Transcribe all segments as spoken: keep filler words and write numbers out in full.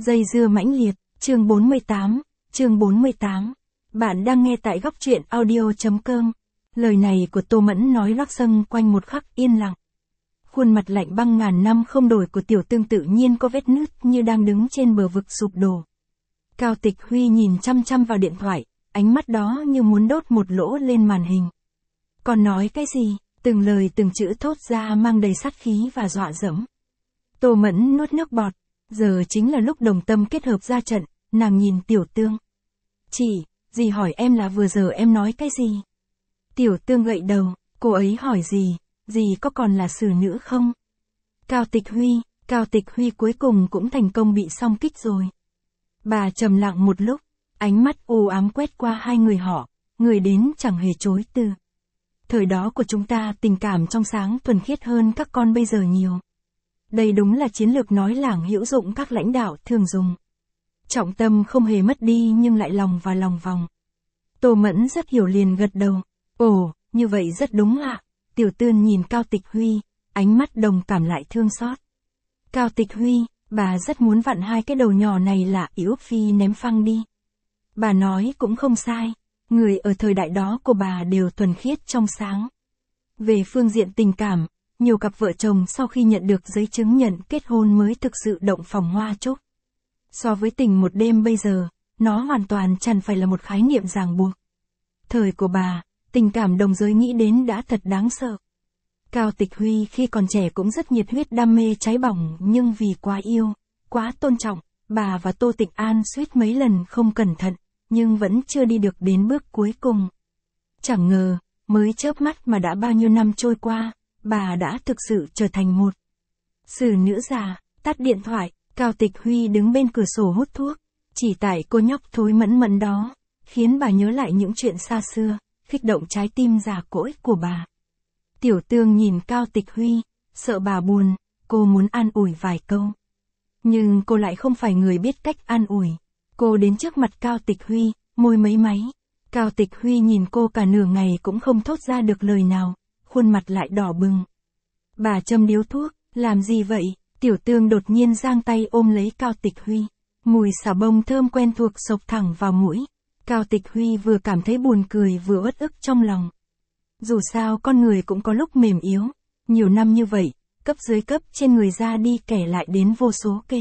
Dây dưa mãnh liệt, chương bốn mươi tám, chương bốn mươi tám. Bạn đang nghe tại góc truyện audio.com. Lời này của Tô Mẫn nói lắc xâng quanh một khắc yên lặng. Khuôn mặt lạnh băng ngàn năm không đổi của Tiểu Tương tự nhiên có vết nứt như đang đứng trên bờ vực sụp đổ. Cao Tịch Huy nhìn chăm chăm vào điện thoại, ánh mắt đó như muốn đốt một lỗ lên màn hình. Còn nói cái gì, từng lời từng chữ thốt ra mang đầy sát khí và dọa dẫm. Tô Mẫn nuốt nước bọt, giờ chính là lúc đồng tâm kết hợp ra trận, nàng nhìn Tiểu Tương. Chị, dì hỏi em là vừa giờ em nói cái gì? Tiểu Tương gậy đầu, cô ấy hỏi gì, dì có còn là xử nữ không? Cao Tịch Huy, Cao Tịch Huy cuối cùng cũng thành công bị song kích rồi. Bà trầm lặng một lúc, ánh mắt u ám quét qua hai người họ, người đến chẳng hề chối từ. Thời đó của chúng ta tình cảm trong sáng thuần khiết hơn các con bây giờ nhiều. Đây đúng là chiến lược nói lảng hữu dụng các lãnh đạo thường dùng. Trọng tâm không hề mất đi nhưng lại lòng và lòng vòng. Tô Mẫn rất hiểu liền gật đầu. Ồ, như vậy rất đúng ạ. Tiểu Tương nhìn Cao Tịch Huy, ánh mắt đồng cảm lại thương xót. Cao Tịch Huy, bà rất muốn vặn hai cái đầu nhỏ này là Yếu Phi ném phăng đi. Bà nói cũng không sai, người ở thời đại đó của bà đều thuần khiết trong sáng. Về phương diện tình cảm, nhiều cặp vợ chồng sau khi nhận được giấy chứng nhận kết hôn mới thực sự động phòng hoa chúc. So với tình một đêm bây giờ, nó hoàn toàn chẳng phải là một khái niệm ràng buộc. Thời của bà, tình cảm đồng giới nghĩ đến đã thật đáng sợ. Cao Tịch Huy khi còn trẻ cũng rất nhiệt huyết đam mê cháy bỏng nhưng vì quá yêu, quá tôn trọng, bà và Tô Tịch An suýt mấy lần không cẩn thận, nhưng vẫn chưa đi được đến bước cuối cùng. Chẳng ngờ, mới chớp mắt mà đã bao nhiêu năm trôi qua, bà đã thực sự trở thành một xử nữ già. Tắt điện thoại, Cao Tịch Huy đứng bên cửa sổ hút thuốc, chỉ tại cô nhóc thối mẫn mẫn đó, khiến bà nhớ lại những chuyện xa xưa, kích động trái tim già cỗi của bà. Tiểu Tương nhìn Cao Tịch Huy, sợ bà buồn, cô muốn an ủi vài câu. Nhưng cô lại không phải người biết cách an ủi. Cô đến trước mặt Cao Tịch Huy, môi mấy máy. Cao Tịch Huy nhìn cô cả nửa ngày cũng không thốt ra được lời nào, khuôn mặt lại đỏ bừng. Bà châm điếu thuốc, làm gì vậy? Tiểu Tương đột nhiên giang tay ôm lấy Cao Tịch Huy. Mùi xà bông thơm quen thuộc xộc thẳng vào mũi. Cao Tịch Huy vừa cảm thấy buồn cười vừa uất ức trong lòng. Dù sao con người cũng có lúc mềm yếu. Nhiều năm như vậy, cấp dưới cấp trên người ra đi kể lại đến vô số kể.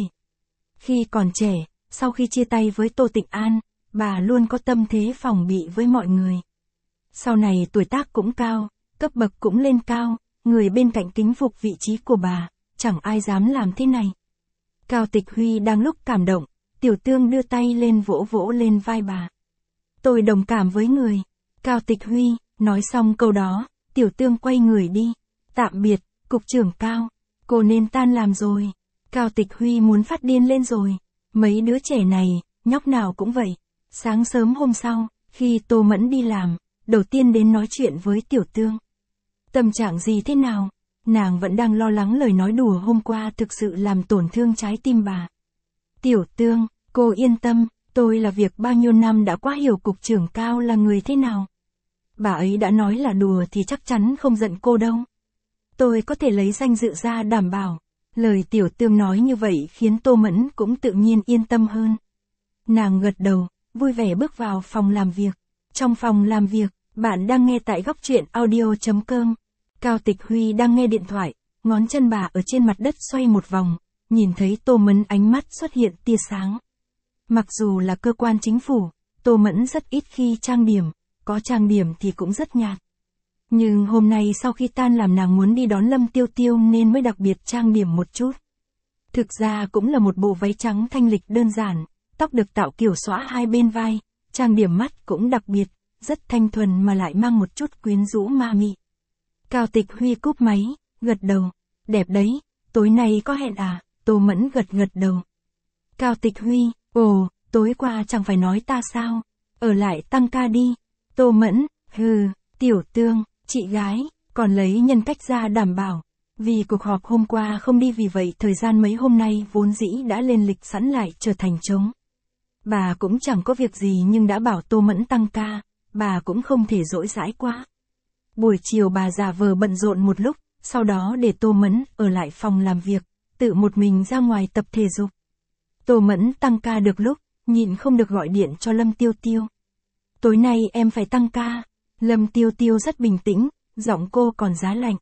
Khi còn trẻ, sau khi chia tay với Tô Tịch An, bà luôn có tâm thế phòng bị với mọi người. Sau này tuổi tác cũng cao, cấp bậc cũng lên cao, người bên cạnh kính phục vị trí của bà, chẳng ai dám làm thế này. Cao Tịch Huy đang lúc cảm động, Tiểu Tương đưa tay lên vỗ vỗ lên vai bà. Tôi đồng cảm với người. Cao Tịch Huy, nói xong câu đó, Tiểu Tương quay người đi. Tạm biệt, cục trưởng Cao, cô nên tan làm rồi. Cao Tịch Huy muốn phát điên lên rồi. Mấy đứa trẻ này, nhóc nào cũng vậy. Sáng sớm hôm sau, khi Tô Mẫn đi làm, đầu tiên đến nói chuyện với Tiểu Tương. Tâm trạng gì thế nào? Nàng vẫn đang lo lắng lời nói đùa hôm qua thực sự làm tổn thương trái tim bà. Tiểu Tương, cô yên tâm, tôi là việc bao nhiêu năm đã quá hiểu cục trưởng Cao là người thế nào. Bà ấy đã nói là đùa thì chắc chắn không giận cô đâu. Tôi có thể lấy danh dự ra đảm bảo. Lời Tiểu Tương nói như vậy khiến Tô Mẫn cũng tự nhiên yên tâm hơn. Nàng gật đầu, vui vẻ bước vào phòng làm việc. Trong phòng làm việc, bạn đang nghe tại góc truyện audio.com. Cao Tịch Huy đang nghe điện thoại, ngón chân bà ở trên mặt đất xoay một vòng, nhìn thấy Tô Mẫn ánh mắt xuất hiện tia sáng. Mặc dù là cơ quan chính phủ, Tô Mẫn rất ít khi trang điểm, có trang điểm thì cũng rất nhạt. Nhưng hôm nay sau khi tan làm nàng muốn đi đón Lâm Tiêu Tiêu nên mới đặc biệt trang điểm một chút. Thực ra cũng là một bộ váy trắng thanh lịch đơn giản, tóc được tạo kiểu xõa hai bên vai, trang điểm mắt cũng đặc biệt, rất thanh thuần mà lại mang một chút quyến rũ ma mị. Cao Tịch Huy cúp máy, gật đầu, đẹp đấy, tối nay có hẹn à? Tô Mẫn gật gật đầu. Cao Tịch Huy, ồ, tối qua chẳng phải nói ta sao? Ở lại tăng ca đi. Tô Mẫn, hừ, Tiểu Tương, chị gái, còn lấy nhân cách ra đảm bảo. Vì cuộc họp hôm qua không đi vì vậy thời gian mấy hôm nay vốn dĩ đã lên lịch sẵn lại trở thành trống. Bà cũng chẳng có việc gì nhưng đã bảo Tô Mẫn tăng ca, bà cũng không thể dỗi dãi quá. Buổi chiều bà giả vờ bận rộn một lúc, sau đó để Tô Mẫn ở lại phòng làm việc, tự một mình ra ngoài tập thể dục. Tô Mẫn tăng ca được lúc, nhịn không được gọi điện cho Lâm Tiêu Tiêu. Tối nay em phải tăng ca. Lâm Tiêu Tiêu rất bình tĩnh, giọng cô còn giá lạnh.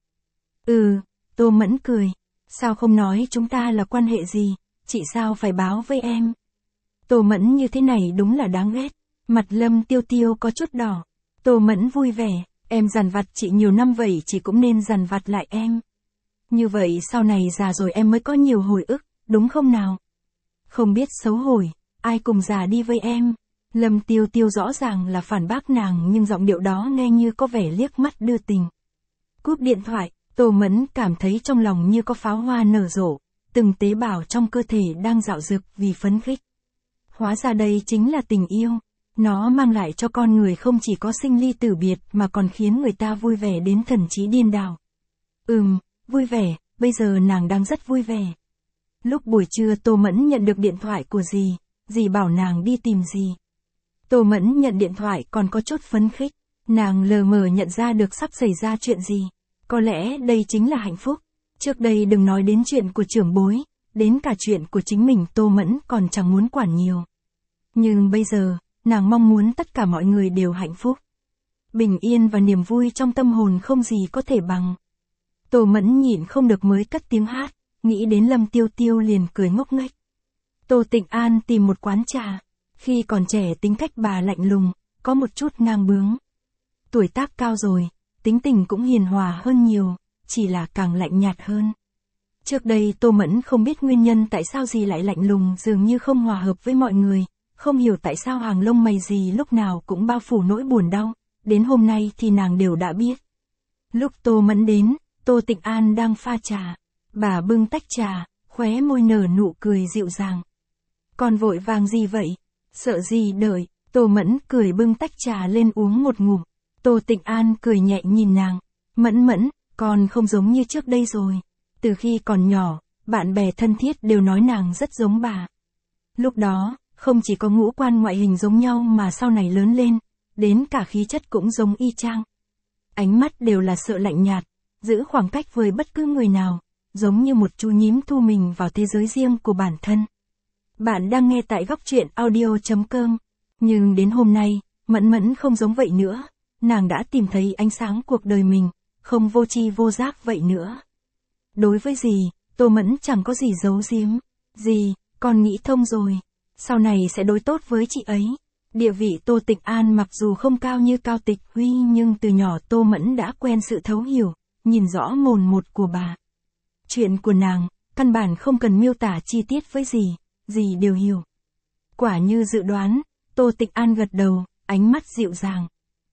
Ừ, Tô Mẫn cười. Sao không nói chúng ta là quan hệ gì, chị sao phải báo với em. Tô Mẫn như thế này đúng là đáng ghét. Mặt Lâm Tiêu Tiêu có chút đỏ. Tô Mẫn vui vẻ, em dằn vặt chị nhiều năm vậy chị cũng nên dằn vặt lại em. Như vậy sau này già rồi em mới có nhiều hồi ức, đúng không nào? Không biết xấu hổ, ai cùng già đi với em. Lâm Tiêu Tiêu rõ ràng là phản bác nàng nhưng giọng điệu đó nghe như có vẻ liếc mắt đưa tình. Cúp điện thoại, Tô Mẫn cảm thấy trong lòng như có pháo hoa nở rộ, từng tế bào trong cơ thể đang dạo dực vì phấn khích. Hóa ra đây chính là tình yêu. Nó mang lại cho con người không chỉ có sinh ly tử biệt mà còn khiến người ta vui vẻ đến thần trí điên đảo. Ừm, vui vẻ, bây giờ nàng đang rất vui vẻ. Lúc buổi trưa Tô Mẫn nhận được điện thoại của dì, dì bảo nàng đi tìm dì. Tô Mẫn nhận điện thoại còn có chút phấn khích, nàng lờ mờ nhận ra được sắp xảy ra chuyện gì. Có lẽ đây chính là hạnh phúc. Trước đây đừng nói đến chuyện của trưởng bối, đến cả chuyện của chính mình Tô Mẫn còn chẳng muốn quản nhiều. Nhưng bây giờ, nàng mong muốn tất cả mọi người đều hạnh phúc. Bình yên và niềm vui trong tâm hồn không gì có thể bằng. Tô Mẫn nhịn không được mới cất tiếng hát, nghĩ đến Lâm Tiêu Tiêu liền cười ngốc nghếch. Tô Tịnh An tìm một quán trà. Khi còn trẻ tính cách bà lạnh lùng, có một chút ngang bướng. Tuổi tác cao rồi, tính tình cũng hiền hòa hơn nhiều, chỉ là càng lạnh nhạt hơn. Trước đây Tô Mẫn không biết nguyên nhân tại sao dì lại lạnh lùng dường như không hòa hợp với mọi người, không hiểu tại sao hàng lông mày dì lúc nào cũng bao phủ nỗi buồn đau, đến hôm nay thì nàng đều đã biết. Lúc Tô Mẫn đến, Tô Tịnh An đang pha trà, bà bưng tách trà, khóe môi nở nụ cười dịu dàng. Con vội vàng gì vậy? Sợ gì đợi, Tô Mẫn cười bưng tách trà lên uống một ngụm. Tô Tịnh An cười nhẹ nhìn nàng. Mẫn Mẫn, con không giống như trước đây rồi. Từ khi còn nhỏ, bạn bè thân thiết đều nói nàng rất giống bà. Lúc đó, không chỉ có ngũ quan ngoại hình giống nhau mà sau này lớn lên, đến cả khí chất cũng giống y chang. Ánh mắt đều là sợ lạnh nhạt, giữ khoảng cách với bất cứ người nào, giống như một chú nhím thu mình vào thế giới riêng của bản thân. Bạn đang nghe tại góc truyện audio chấm com. Nhưng đến hôm nay, Mẫn Mẫn không giống vậy nữa. Nàng đã tìm thấy ánh sáng cuộc đời mình, không vô tri vô giác vậy nữa. Đối với dì, Tô Mẫn chẳng có gì giấu giếm. Dì, con nghĩ thông rồi. Sau này sẽ đối tốt với chị ấy. Địa vị Tô Tịnh An mặc dù không cao như Cao Tịch Huy nhưng từ nhỏ Tô Mẫn đã quen sự thấu hiểu, nhìn rõ mồn một của bà. Chuyện của nàng, căn bản không cần miêu tả chi tiết với dì, dì đều hiểu. Quả như dự đoán, Tô Tịnh An gật đầu, ánh mắt dịu dàng.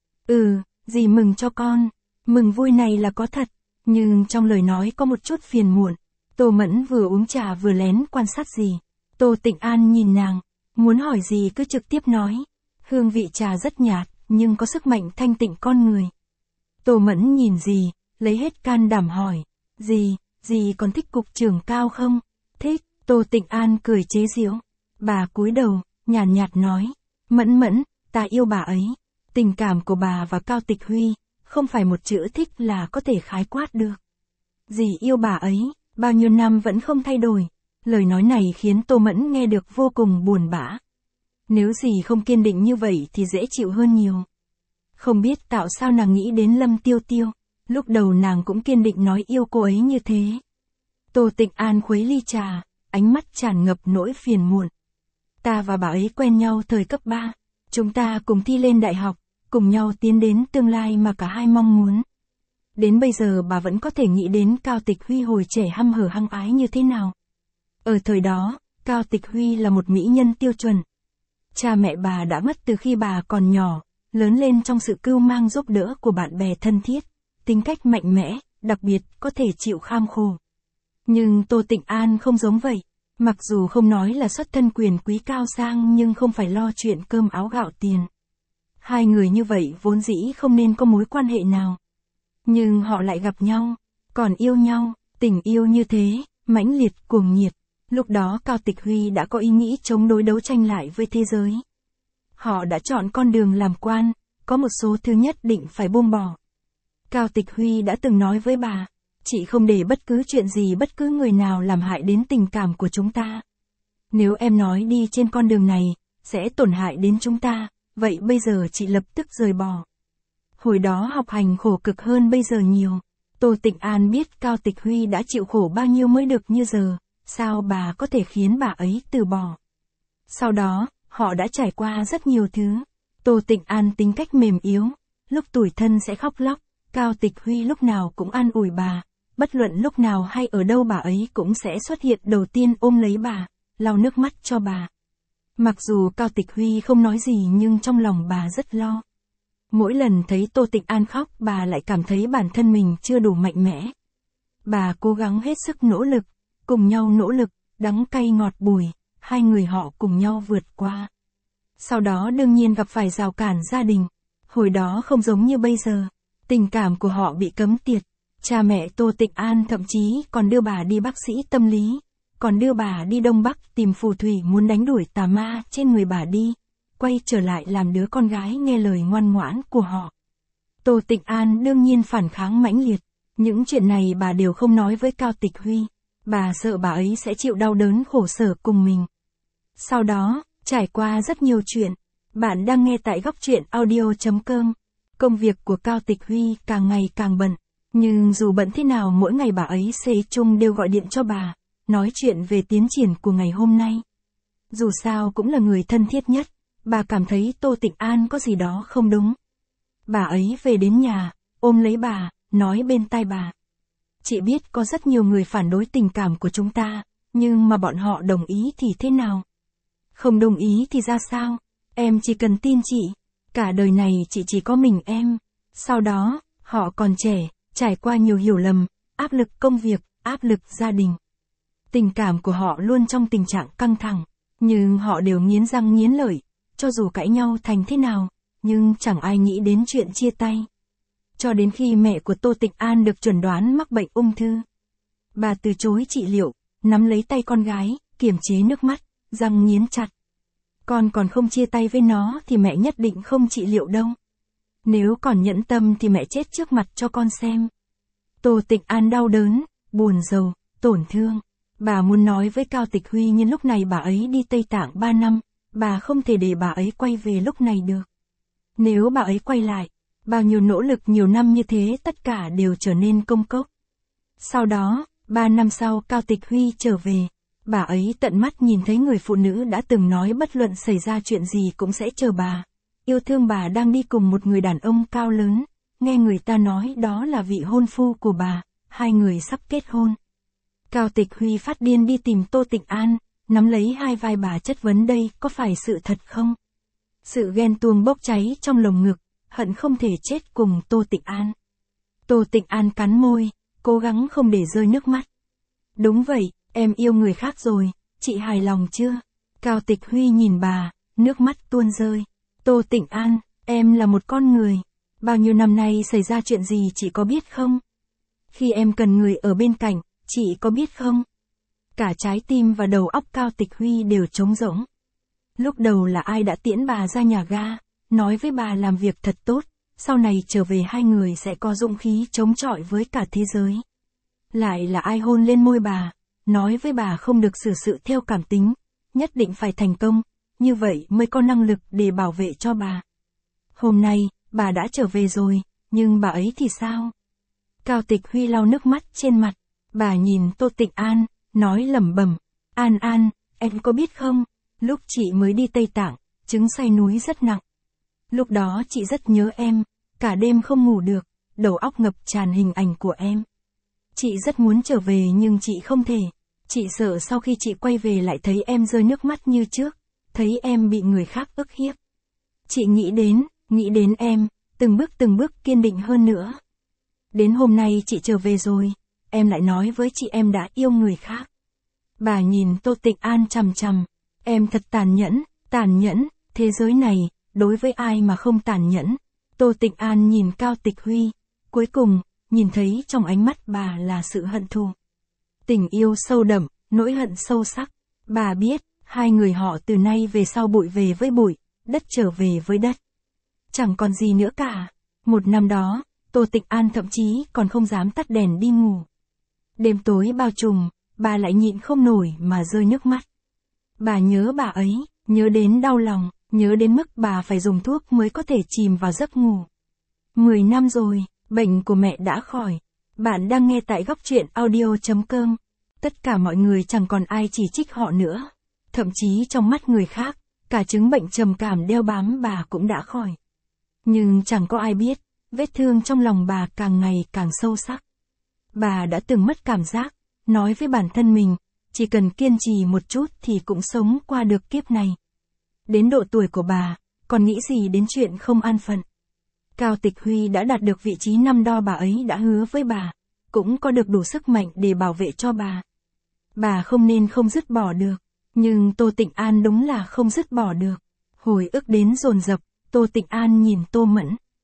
Ừ, dì mừng cho con, mừng vui này là có thật, nhưng trong lời nói có một chút phiền muộn. Tô Mẫn vừa uống trà vừa lén quan sát dì. Tô Tịnh An nhìn nàng, muốn hỏi gì cứ trực tiếp nói. Hương vị trà rất nhạt, nhưng có sức mạnh thanh tịnh con người. Tô Mẫn nhìn dì, lấy hết can đảm hỏi. Dì, dì còn thích cục trưởng Cao không? Thích, Tô Tịnh An cười chế giễu. Bà cúi đầu, nhàn nhạt, nhạt nói. Mẫn Mẫn, ta yêu bà ấy. Tình cảm của bà và Cao Tịch Huy, không phải một chữ thích là có thể khái quát được. Dì yêu bà ấy, bao nhiêu năm vẫn không thay đổi. Lời nói này khiến Tô Mẫn nghe được vô cùng buồn bã. Nếu dì không kiên định như vậy thì dễ chịu hơn nhiều. Không biết tạo sao nàng nghĩ đến Lâm Tiêu Tiêu. Lúc đầu nàng cũng kiên định nói yêu cô ấy như thế. Tô Tịnh An khuấy ly trà, ánh mắt tràn ngập nỗi phiền muộn. Ta và bà ấy quen nhau thời cấp ba. Chúng ta cùng thi lên đại học, cùng nhau tiến đến tương lai mà cả hai mong muốn. Đến bây giờ bà vẫn có thể nghĩ đến Cao Tịch Huy hồi trẻ hăm hở hăng ái như thế nào. Ở thời đó, Cao Tịch Huy là một mỹ nhân tiêu chuẩn. Cha mẹ bà đã mất từ khi bà còn nhỏ, lớn lên trong sự cưu mang giúp đỡ của bạn bè thân thiết, tính cách mạnh mẽ, đặc biệt có thể chịu kham khổ. Nhưng Tô Tịnh An không giống vậy. Mặc dù không nói là xuất thân quyền quý cao sang nhưng không phải lo chuyện cơm áo gạo tiền. Hai người như vậy vốn dĩ không nên có mối quan hệ nào. Nhưng họ lại gặp nhau, còn yêu nhau, tình yêu như thế, mãnh liệt cuồng nhiệt. Lúc đó Cao Tịch Huy đã có ý nghĩ chống đối đấu tranh lại với thế giới. Họ đã chọn con đường làm quan, có một số thứ nhất định phải buông bỏ. Cao Tịch Huy đã từng nói với bà, chị không để bất cứ chuyện gì bất cứ người nào làm hại đến tình cảm của chúng ta. Nếu em nói đi trên con đường này, sẽ tổn hại đến chúng ta, vậy bây giờ chị lập tức rời bỏ. Hồi đó học hành khổ cực hơn bây giờ nhiều. Tô Tịnh An biết Cao Tịch Huy đã chịu khổ bao nhiêu mới được như giờ, sao bà có thể khiến bà ấy từ bỏ. Sau đó, họ đã trải qua rất nhiều thứ. Tô Tịnh An tính cách mềm yếu, lúc tủi thân sẽ khóc lóc, Cao Tịch Huy lúc nào cũng an ủi bà, bất luận lúc nào hay ở đâu bà ấy cũng sẽ xuất hiện đầu tiên ôm lấy bà, lau nước mắt cho bà. Mặc dù Cao Tịch Huy không nói gì nhưng trong lòng bà rất lo. Mỗi lần thấy Tô Tịnh An khóc bà lại cảm thấy bản thân mình chưa đủ mạnh mẽ. Bà cố gắng hết sức nỗ lực, cùng nhau nỗ lực, đắng cay ngọt bùi, hai người họ cùng nhau vượt qua. Sau đó đương nhiên gặp phải rào cản gia đình. Hồi đó không giống như bây giờ, tình cảm của họ bị cấm tiệt. Cha mẹ Tô Tịnh An thậm chí còn đưa bà đi bác sĩ tâm lý, còn đưa bà đi Đông Bắc tìm phù thủy muốn đánh đuổi tà ma trên người bà đi, quay trở lại làm đứa con gái nghe lời ngoan ngoãn của họ. Tô Tịnh An đương nhiên phản kháng mãnh liệt, những chuyện này bà đều không nói với Cao Tịch Huy, bà sợ bà ấy sẽ chịu đau đớn khổ sở cùng mình. Sau đó, trải qua rất nhiều chuyện, bạn đang nghe tại góc truyện audio chấm com. Công việc của Cao Tịch Huy càng ngày càng bận, nhưng dù bận thế nào mỗi ngày bà ấy xế chung đều gọi điện cho bà, nói chuyện về tiến triển của ngày hôm nay. Dù sao cũng là người thân thiết nhất, bà cảm thấy Tô Tịnh An có gì đó không đúng. Bà ấy về đến nhà, ôm lấy bà, nói bên tai bà. Chị biết có rất nhiều người phản đối tình cảm của chúng ta, nhưng mà bọn họ đồng ý thì thế nào? Không đồng ý thì ra sao? Em chỉ cần tin chị. Cả đời này chị chỉ có mình em. Sau đó, họ còn trẻ, trải qua nhiều hiểu lầm, áp lực công việc, áp lực gia đình. Tình cảm của họ luôn trong tình trạng căng thẳng, nhưng họ đều nghiến răng nghiến lợi, cho dù cãi nhau thành thế nào, nhưng chẳng ai nghĩ đến chuyện chia tay. Cho đến khi mẹ của Tô Tịnh An được chẩn đoán mắc bệnh ung thư, bà từ chối trị liệu, nắm lấy tay con gái, kiềm chế nước mắt, răng nghiến chặt. Con còn không chia tay với nó thì mẹ nhất định không trị liệu đâu. Nếu còn nhẫn tâm thì mẹ chết trước mặt cho con xem. Tô Tịnh An đau đớn, buồn rầu, tổn thương. Bà muốn nói với Cao Tịch Huy nhưng lúc này bà ấy đi Tây Tạng ba năm, bà không thể để bà ấy quay về lúc này được. Nếu bà ấy quay lại, bao nhiêu nỗ lực nhiều năm như thế tất cả đều trở nên công cốc. Sau đó, ba năm sau Cao Tịch Huy trở về, bà ấy tận mắt nhìn thấy người phụ nữ đã từng nói bất luận xảy ra chuyện gì cũng sẽ chờ bà. Yêu thương bà đang đi cùng một người đàn ông cao lớn, nghe người ta nói đó là vị hôn phu của bà, hai người sắp kết hôn. Cao Tịch Huy phát điên đi tìm Tô Tịnh An, nắm lấy hai vai bà chất vấn đây có phải sự thật không? Sự ghen tuông bốc cháy trong lồng ngực, hận không thể chết cùng Tô Tịnh An. Tô Tịnh An cắn môi, cố gắng không để rơi nước mắt. Đúng vậy, em yêu người khác rồi, chị hài lòng chưa? Cao Tịch Huy nhìn bà, nước mắt tuôn rơi. Tô Tịnh An, em là một con người. Bao nhiêu năm nay xảy ra chuyện gì chị có biết không? Khi em cần người ở bên cạnh, chị có biết không? Cả trái tim và đầu óc Cao Tịch Huy đều trống rỗng. Lúc đầu là ai đã tiễn bà ra nhà ga, nói với bà làm việc thật tốt, sau này trở về hai người sẽ có dũng khí chống chọi với cả thế giới. Lại là ai hôn lên môi bà, nói với bà không được xử sự theo cảm tính, nhất định phải thành công, như vậy mới có năng lực để bảo vệ cho bà. Hôm nay, bà đã trở về rồi, nhưng bà ấy thì sao? Cao Tịch Huy lau nước mắt trên mặt, bà nhìn Tô Tịnh An, nói lẩm bẩm, An An, em có biết không, lúc chị mới đi Tây Tạng, chứng say núi rất nặng. Lúc đó chị rất nhớ em, cả đêm không ngủ được, đầu óc ngập tràn hình ảnh của em. Chị rất muốn trở về nhưng chị không thể, chị sợ sau khi chị quay về lại thấy em rơi nước mắt như trước, thấy em bị người khác ức hiếp. Chị nghĩ đến, nghĩ đến em, từng bước từng bước kiên định hơn nữa. Đến hôm nay chị trở về rồi, em lại nói với chị em đã yêu người khác. Bà nhìn Tô Tịnh An chằm chằm, em thật tàn nhẫn, tàn nhẫn, thế giới này, đối với ai mà không tàn nhẫn. Tô Tịnh An nhìn Cao Tịch Huy, cuối cùng, nhìn thấy trong ánh mắt bà là sự hận thù. Tình yêu sâu đậm, nỗi hận sâu sắc. Bà biết, hai người họ từ nay về sau bụi về với bụi, đất trở về với đất. Chẳng còn gì nữa cả. Một năm đó, Tô Tịnh An thậm chí còn không dám tắt đèn đi ngủ. Đêm tối bao trùm, bà lại nhịn không nổi mà rơi nước mắt. Bà nhớ bà ấy, nhớ đến đau lòng, nhớ đến mức bà phải dùng thuốc mới có thể chìm vào giấc ngủ. Mười năm rồi, bệnh của mẹ đã khỏi. Bạn đang nghe tại góc truyện audio chấm com. Tất cả mọi người chẳng còn ai chỉ trích họ nữa. Thậm chí trong mắt người khác, cả chứng bệnh trầm cảm đeo bám bà cũng đã khỏi. Nhưng chẳng có ai biết, vết thương trong lòng bà càng ngày càng sâu sắc. Bà đã từng mất cảm giác, nói với bản thân mình, chỉ cần kiên trì một chút thì cũng sống qua được kiếp này. Đến độ tuổi của bà, còn nghĩ gì đến chuyện không an phận. Cao Tịch Huy đã đạt được vị trí năm đo bà ấy đã hứa với bà, cũng có được đủ sức mạnh để bảo vệ cho bà. Bà không nên không dứt bỏ được, nhưng Tô Tịnh An đúng là không dứt bỏ được. Hồi ức đến dồn dập, Tô Tịnh An nhìn Tô Mẫn.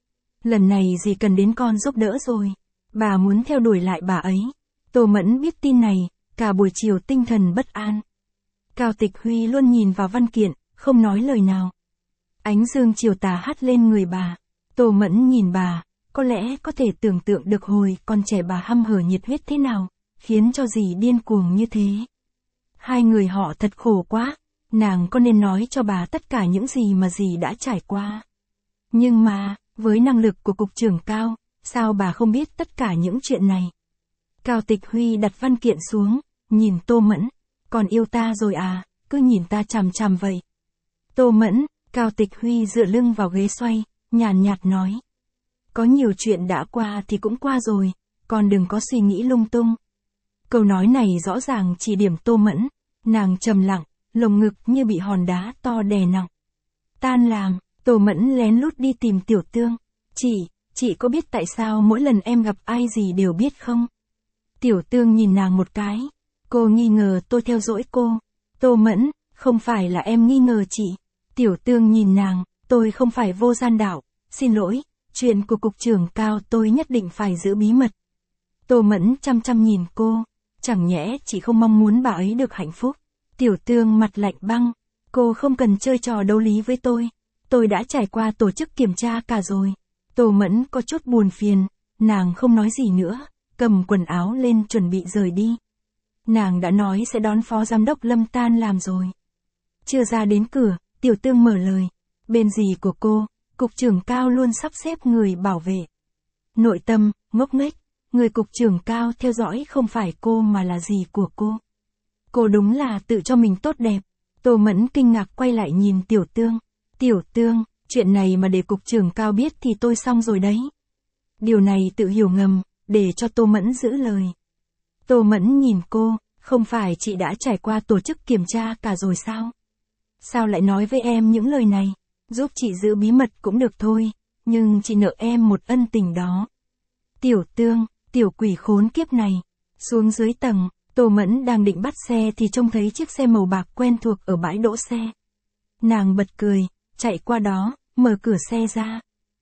Lần này gì cần đến con giúp đỡ rồi. Bà muốn theo đuổi lại bà ấy. Tô Mẫn biết tin này, cả buổi chiều tinh thần bất an. Cao Tịch Huy luôn nhìn vào văn kiện, không nói lời nào. Ánh dương chiều tà hắt lên người bà. Tô Mẫn nhìn bà, có lẽ có thể tưởng tượng được hồi còn trẻ bà hăm hở nhiệt huyết thế nào, khiến cho dì điên cuồng như thế. Hai người họ thật khổ quá, nàng có nên nói cho bà tất cả những gì mà dì đã trải qua. Nhưng mà, với năng lực của cục trưởng Cao, sao bà không biết tất cả những chuyện này? Cao Tịch Huy đặt văn kiện xuống, nhìn Tô Mẫn, còn yêu ta rồi à, cứ nhìn ta chằm chằm vậy. Tô Mẫn, Cao Tịch Huy dựa lưng vào ghế xoay, nhàn nhạt nói. Có nhiều chuyện đã qua thì cũng qua rồi, còn đừng có suy nghĩ lung tung. Câu nói này rõ ràng chỉ điểm Tô Mẫn, nàng trầm lặng, lồng ngực như bị hòn đá to đè nặng. Tan làm, Tô Mẫn lén lút đi tìm Tiểu Tương. Chị, chị có biết tại sao mỗi lần em gặp ai gì đều biết không? Tiểu Tương nhìn nàng một cái. Cô nghi ngờ tôi theo dõi cô. Tô Mẫn, không phải là em nghi ngờ chị. Tiểu Tương nhìn nàng, tôi không phải vô gian đạo, xin lỗi, chuyện của cục trưởng Cao tôi nhất định phải giữ bí mật. Tô Mẫn chăm chăm nhìn cô, chẳng nhẽ chị không mong muốn bà ấy được hạnh phúc. Tiểu Tương mặt lạnh băng, cô không cần chơi trò đấu lý với tôi, tôi đã trải qua tổ chức kiểm tra cả rồi. Tô Mẫn có chút buồn phiền, nàng không nói gì nữa, cầm quần áo lên chuẩn bị rời đi. Nàng đã nói sẽ đón phó giám đốc Lâm tan làm rồi. Chưa ra đến cửa, Tiểu Tương mở lời. Bên dì của cô, cục trưởng Cao luôn sắp xếp người bảo vệ. Nội tâm, ngốc nghếch, người cục trưởng Cao theo dõi không phải cô mà là dì của cô. Cô đúng là tự cho mình tốt đẹp. Tô Mẫn kinh ngạc quay lại nhìn Tiểu Tương. Tiểu Tương, chuyện này mà để cục trưởng Cao biết thì tôi xong rồi đấy. Điều này tự hiểu ngầm, để cho Tô Mẫn giữ lời. Tô Mẫn nhìn cô, không phải chị đã trải qua tổ chức kiểm tra cả rồi sao? Sao lại nói với em những lời này? Giúp chị giữ bí mật cũng được thôi, nhưng chị nợ em một ân tình đó. Tiểu Tương, tiểu quỷ khốn kiếp này. Xuống dưới tầng, Tô Mẫn đang định bắt xe thì trông thấy chiếc xe màu bạc quen thuộc ở bãi đỗ xe. Nàng bật cười, chạy qua đó, mở cửa xe ra.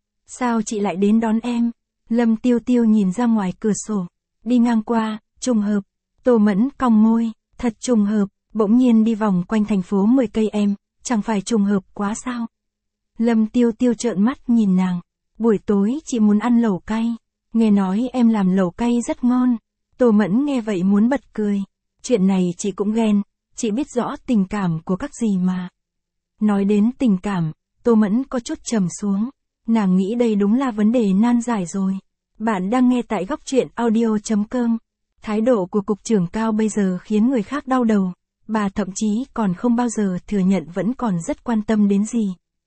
Sao chị lại đến đón em? Lâm Tiêu Tiêu nhìn ra ngoài cửa sổ, đi ngang qua, trùng hợp. Tô Mẫn cong môi, thật trùng hợp, bỗng nhiên đi vòng quanh thành phố mười cây em, chẳng phải trùng hợp quá sao? Lâm Tiêu Tiêu trợn mắt nhìn nàng, buổi tối chị muốn ăn lẩu cay, nghe nói em làm lẩu cay rất ngon. Tô Mẫn nghe vậy muốn bật cười, chuyện này chị cũng ghen, chị biết rõ tình cảm của các dì mà. Nói đến tình cảm, Tô Mẫn có chút trầm xuống, nàng nghĩ đây đúng là vấn đề nan giải rồi. Bạn đang nghe tại góc truyện audio chấm com. Thái độ của cục trưởng Cao bây giờ khiến người khác đau đầu, bà thậm chí còn không bao giờ thừa nhận vẫn còn rất quan tâm đến gì.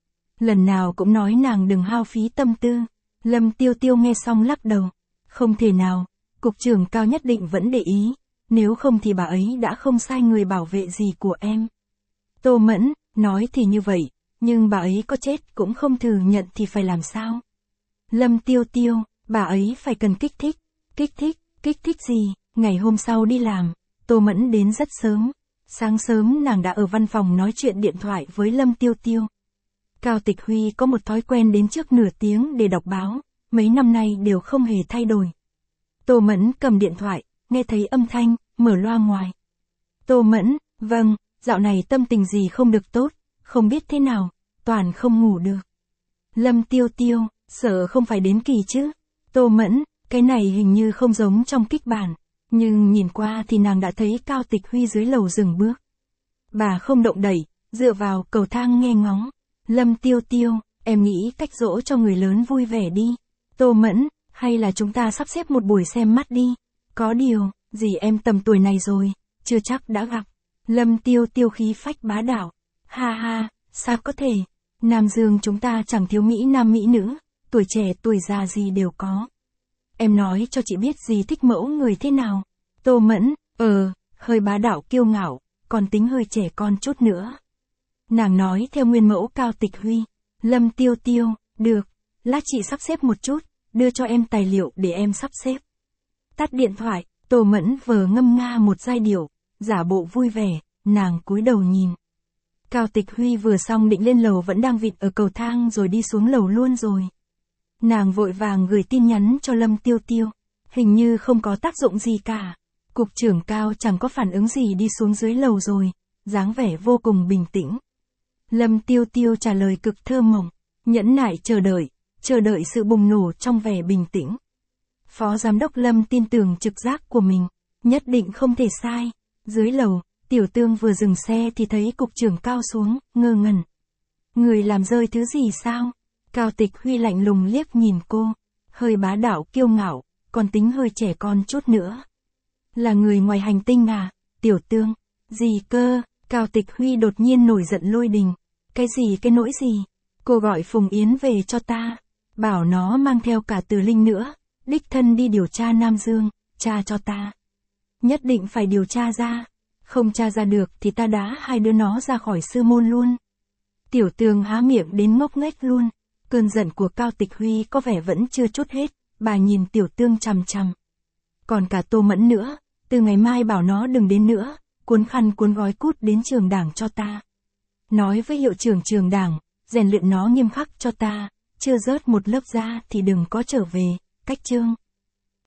Lần nào cũng nói nàng đừng hao phí tâm tư. Lâm Tiêu Tiêu nghe xong lắc đầu, không thể nào, cục trưởng Cao nhất định vẫn để ý, nếu không thì bà ấy đã không sai người bảo vệ gì của em. Tô Mẫn, nói thì như vậy, nhưng bà ấy có chết cũng không thừa nhận thì phải làm sao? Lâm Tiêu Tiêu, bà ấy phải cần kích thích, kích thích, kích thích gì? Ngày hôm sau đi làm, Tô Mẫn đến rất sớm. Sáng sớm nàng đã ở văn phòng nói chuyện điện thoại với Lâm Tiêu Tiêu. Cao Tịch Huy có một thói quen đến trước nửa tiếng để đọc báo, mấy năm nay đều không hề thay đổi. Tô Mẫn cầm điện thoại, nghe thấy âm thanh, mở loa ngoài. Tô Mẫn, vâng, dạo này tâm tình gì không được tốt, không biết thế nào, toàn không ngủ được. Lâm Tiêu Tiêu, sợ không phải đến kỳ chứ. Tô Mẫn, cái này hình như không giống trong kịch bản, nhưng nhìn qua thì nàng đã thấy Cao Tịch Huy dưới lầu dừng bước. Bà không động đậy, dựa vào cầu thang nghe ngóng. Lâm Tiêu Tiêu, em nghĩ cách dỗ cho người lớn vui vẻ đi. Tô Mẫn, hay là chúng ta sắp xếp một buổi xem mắt đi. Có điều, dì em tầm tuổi này rồi, chưa chắc đã gặp. Lâm Tiêu Tiêu khí phách bá đạo. Ha ha, sao có thể. Nam Dương chúng ta chẳng thiếu mỹ nam mỹ nữ, tuổi trẻ tuổi già gì đều có. Em nói cho chị biết dì thích mẫu người thế nào. Tô Mẫn, ờ, hơi bá đạo kiêu ngạo, còn tính hơi trẻ con chút nữa. Nàng nói theo nguyên mẫu Cao Tịch Huy. Lâm Tiêu Tiêu, được, lát chị sắp xếp một chút, đưa cho em tài liệu để em sắp xếp. Tắt điện thoại, Tô Mẫn vờ ngâm nga một giai điệu, giả bộ vui vẻ, nàng cúi đầu nhìn. Cao Tịch Huy vừa xong định lên lầu vẫn đang vịn ở cầu thang rồi đi xuống lầu luôn rồi. Nàng vội vàng gửi tin nhắn cho Lâm Tiêu Tiêu, hình như không có tác dụng gì cả. Cục trưởng Cao chẳng có phản ứng gì đi xuống dưới lầu rồi, dáng vẻ vô cùng bình tĩnh. Lâm Tiêu Tiêu trả lời cực thơ mộng, nhẫn nại chờ đợi, chờ đợi sự bùng nổ trong vẻ bình tĩnh. Phó Giám đốc Lâm tin tưởng trực giác của mình, nhất định không thể sai. Dưới lầu, Tiểu Tương vừa dừng xe thì thấy cục trưởng Cao xuống, ngơ ngẩn. Người làm rơi thứ gì sao? Cao Tịch Huy lạnh lùng liếc nhìn cô, hơi bá đạo kiêu ngạo, còn tính hơi trẻ con chút nữa. Là người ngoài hành tinh à, Tiểu Tương? Gì cơ? Cao Tịch Huy đột nhiên nổi giận lôi đình. Cái gì cái nỗi gì? Cô gọi Phùng Yến về cho ta. Bảo nó mang theo cả Từ Linh nữa. Đích thân đi điều tra Nam Dương, tra cho ta. Nhất định phải điều tra ra. Không tra ra được thì ta đá hai đứa nó ra khỏi sư môn luôn. Tiểu Tương há miệng đến ngốc nghếch luôn. Cơn giận của Cao Tịch Huy có vẻ vẫn chưa trút hết. Bà nhìn Tiểu Tương chằm chằm. Còn cả Tô Mẫn nữa. Từ ngày mai bảo nó đừng đến nữa. Cuốn khăn cuốn gói cút đến trường đảng cho ta. Nói với hiệu trưởng trường đảng, rèn luyện nó nghiêm khắc cho ta. Chưa rớt một lớp ra thì đừng có trở về. Cách chương.